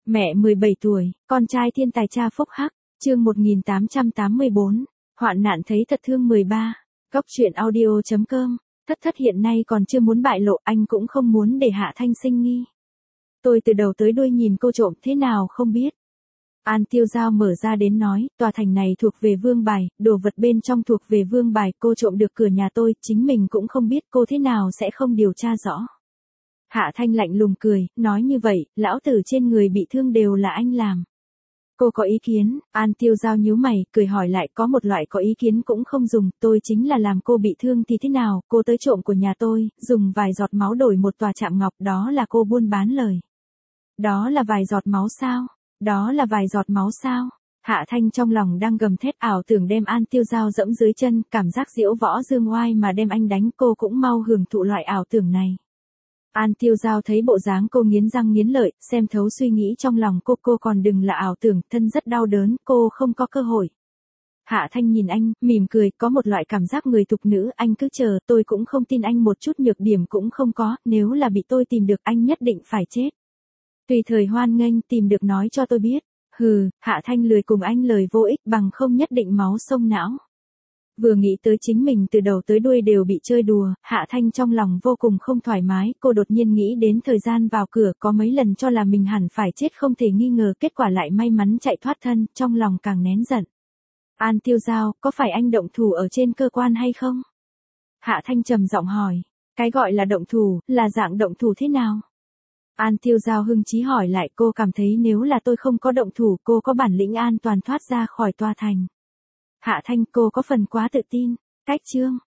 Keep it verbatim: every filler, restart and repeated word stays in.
Mẹ mười bảy tuổi, con trai thiên tài cha phúc hắc, chương một nghìn tám trăm tám mươi bốn, hoạn nạn thấy thật thương mười ba, góc truyện audio.com, thất thất hiện nay còn chưa muốn bại lộ, anh cũng không muốn để Hạ Thanh sinh nghi. Tôi từ đầu tới đuôi nhìn cô trộm thế nào không biết. An Tiêu Giao mở ra đến nói, tòa thành này thuộc về Vương Bài, đồ vật bên trong thuộc về Vương Bài, cô trộm được cửa nhà tôi, chính mình cũng không biết, cô thế nào sẽ không điều tra rõ. Hạ Thanh lạnh lùng cười, nói như vậy, lão tử trên người bị thương đều là anh làm. Cô có ý kiến? An Tiêu Giao nhíu mày, cười hỏi lại, có một loại có ý kiến cũng không dùng, tôi chính là làm cô bị thương thì thế nào, cô tới trộm của nhà tôi, dùng vài giọt máu đổi một tòa chạm ngọc, đó là cô buôn bán lời. Đó là vài giọt máu sao? Đó là vài giọt máu sao? Hạ Thanh trong lòng đang gầm thét, ảo tưởng đem An Tiêu Giao dẫm dưới chân, cảm giác diễu võ dương oai mà đem anh đánh, cô cũng mau hưởng thụ loại ảo tưởng này. An Tiêu Giao thấy bộ dáng cô nghiến răng nghiến lợi, xem thấu suy nghĩ trong lòng cô, cô còn đừng là ảo tưởng, thân rất đau đớn, cô không có cơ hội. Hạ Thanh nhìn anh, mỉm cười, có một loại cảm giác người tục nữ, anh cứ chờ, tôi cũng không tin anh một chút nhược điểm cũng không có, nếu là bị tôi tìm được anh nhất định phải chết. Tùy thời hoan nghênh, tìm được nói cho tôi biết. Hừ, Hạ Thanh lười cùng anh lời vô ích, bằng không nhất định máu sông não. Vừa nghĩ tới chính mình từ đầu tới đuôi đều bị chơi đùa, Hạ Thanh trong lòng vô cùng không thoải mái, cô đột nhiên nghĩ đến thời gian vào cửa, có mấy lần cho là mình hẳn phải chết không thể nghi ngờ, kết quả lại may mắn chạy thoát thân, trong lòng càng nén giận. An Tiêu Giao, có phải anh động thủ ở trên cơ quan hay không? Hạ Thanh trầm giọng hỏi, cái gọi là động thủ, là dạng động thủ thế nào? An Tiêu Giao hưng chí hỏi lại, cô cảm thấy nếu là tôi không có động thủ, cô có bản lĩnh an toàn thoát ra khỏi tòa thành. Hạ Thanh, cô có phần quá tự tin. Cách chương.